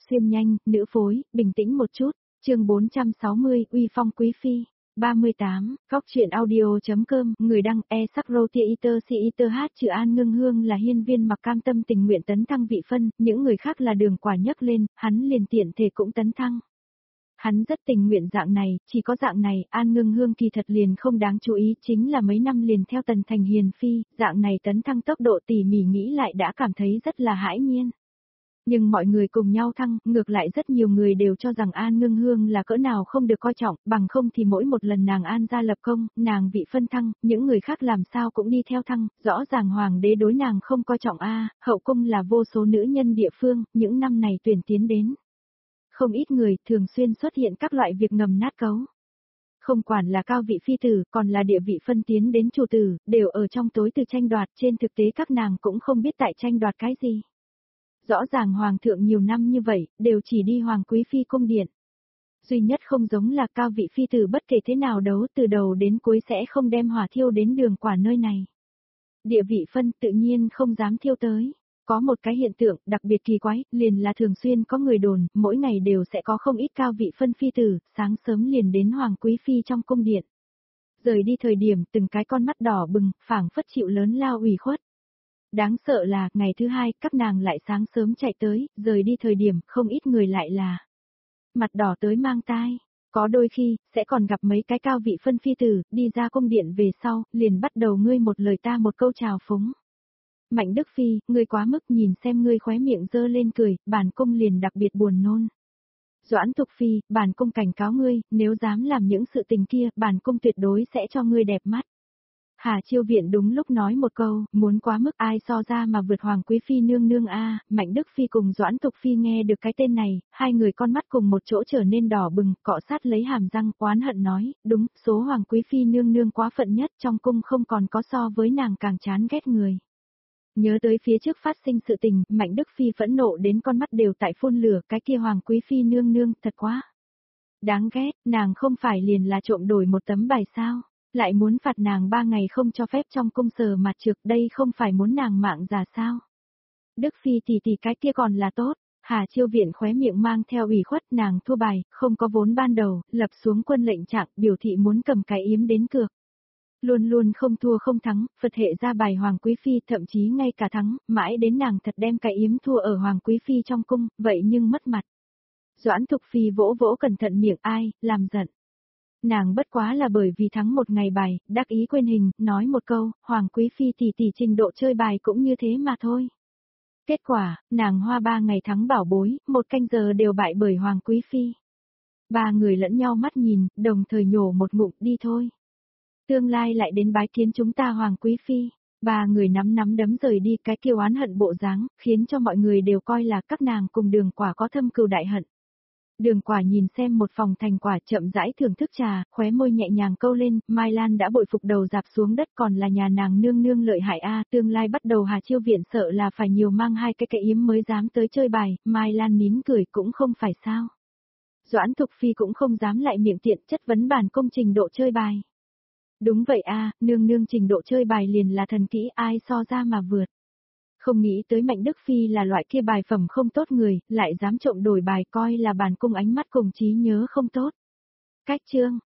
xuyên nhanh, nữ phối, bình tĩnh một chút, chương 460, uy phong quý phi. 38, Góc truyện audio.com, người đăng sắc roti iter si iter hát chữ An Ngưng Hương là hiên viên mặc cam tâm tình nguyện tấn thăng vị phân, những người khác là Đường Quả nhấc lên, hắn liền tiện thể cũng tấn thăng. Hắn rất tình nguyện dạng này, chỉ có dạng này, An Ngưng Hương kỳ thật liền không đáng chú ý, chính là mấy năm liền theo Tần Thành hiền phi, dạng này tấn thăng tốc độ tỉ mỉ nghĩ lại đã cảm thấy rất là hãi nhiên. Nhưng mọi người cùng nhau thăng, ngược lại rất nhiều người đều cho rằng An Ngưng Hương là cỡ nào không được coi trọng, bằng không thì mỗi một lần nàng An gia lập công, nàng vị phân thăng, những người khác làm sao cũng đi theo thăng, rõ ràng hoàng đế đối nàng không coi trọng hậu cung là vô số nữ nhân địa phương, những năm này tuyển tiến đến. Không ít người thường xuyên xuất hiện các loại việc ngầm nát cấu. Không quản là cao vị phi tử, còn là địa vị phân tiến đến chủ tử, đều ở trong tối từ tranh đoạt, trên thực tế các nàng cũng không biết tại tranh đoạt cái gì. Rõ ràng hoàng thượng nhiều năm như vậy, đều chỉ đi hoàng quý phi cung điện. Duy nhất không giống là cao vị phi tử bất kể thế nào đấu từ đầu đến cuối sẽ không đem hỏa thiêu đến Đường Quả nơi này. Địa vị phân tự nhiên không dám thiêu tới. Có một cái hiện tượng đặc biệt kỳ quái, liền là thường xuyên có người đồn, mỗi ngày đều sẽ có không ít cao vị phân phi tử, sáng sớm liền đến hoàng quý phi trong cung điện. Rời đi thời điểm từng cái con mắt đỏ bừng, phảng phất chịu lớn lao ủy khuất. Đáng sợ là, ngày thứ hai, các nàng lại sáng sớm chạy tới, rời đi thời điểm, không ít người lại là mặt đỏ tới mang tai. Có đôi khi, sẽ còn gặp mấy cái cao vị phân phi tử, đi ra cung điện về sau, liền bắt đầu ngươi một lời ta một câu chào phúng. Mạnh Đức Phi, ngươi quá mức, nhìn xem ngươi khóe miệng dơ lên cười, bản cung liền đặc biệt buồn nôn. Doãn Thục Phi, bản cung cảnh cáo ngươi, nếu dám làm những sự tình kia, bản cung tuyệt đối sẽ cho ngươi đẹp mắt. Hà Chiêu Viện đúng lúc nói một câu, muốn quá mức ai so ra mà vượt hoàng quý phi nương nương Mạnh Đức Phi cùng Doãn Thục Phi nghe được cái tên này, hai người con mắt cùng một chỗ trở nên đỏ bừng, cọ sát lấy hàm răng oán hận nói, đúng, số hoàng quý phi nương nương quá phận nhất trong cung không còn có so với nàng càng chán ghét người. Nhớ tới phía trước phát sinh sự tình, Mạnh Đức Phi phẫn nộ đến con mắt đều tại phun lửa, cái kia hoàng quý phi nương nương, thật quá đáng ghét, nàng không phải liền là trộm đổi một tấm bài sao, lại muốn phạt nàng 3 ngày không cho phép trong cung sờ mặt trược, đây không phải muốn nàng mạng già sao. Đức Phi tỷ cái kia còn là tốt. Hà Chiêu Viện khóe miệng mang theo ủy khuất, nàng thua bài, không có vốn ban đầu, lập xuống quân lệnh trạng, biểu thị muốn cầm cái yếm đến cược. Luôn luôn không thua không thắng, Phật hệ ra bài hoàng quý phi, thậm chí ngay cả thắng, mãi đến nàng thật đem cái yếm thua ở hoàng quý phi trong cung, vậy nhưng mất mặt. Doãn Thục Phi vỗ vỗ cẩn thận miệng ai, làm giận. Nàng bất quá là bởi vì thắng một ngày bài, đắc ý quên hình, nói một câu, hoàng quý phi tỷ trình độ chơi bài cũng như thế mà thôi. Kết quả, nàng hoa 3 ngày thắng bảo bối, 1 canh giờ đều bại bởi hoàng quý phi. 3 người lẫn nhau mắt nhìn, đồng thời nhổ một ngụm đi thôi. Tương lai lại đến bái kiến chúng ta hoàng quý phi. 3 người nắm đấm rời đi, cái kiêu oán hận bộ dáng, khiến cho mọi người đều coi là các nàng cùng Đường Quả có thâm cừu đại hận. Đường Quả nhìn xem một phòng thành quả, chậm rãi thưởng thức trà, khóe môi nhẹ nhàng câu lên, Mai Lan đã bội phục đầu dạp xuống đất, còn là nhà nàng nương nương lợi hại tương lai bắt đầu Hà Chiêu Viện sợ là phải nhiều mang 2 cái yếm mới dám tới chơi bài, Mai Lan nín cười cũng không phải sao. Doãn Thục Phi cũng không dám lại miệng tiện chất vấn bản công trình độ chơi bài. Đúng vậy nương nương trình độ chơi bài liền là thần kỹ, ai so ra mà vượt. Không nghĩ tới Mạnh Đức Phi là loại kia bài phẩm không tốt người, lại dám trộm đổi bài, coi là bản cung ánh mắt cùng trí nhớ không tốt. Cách chương,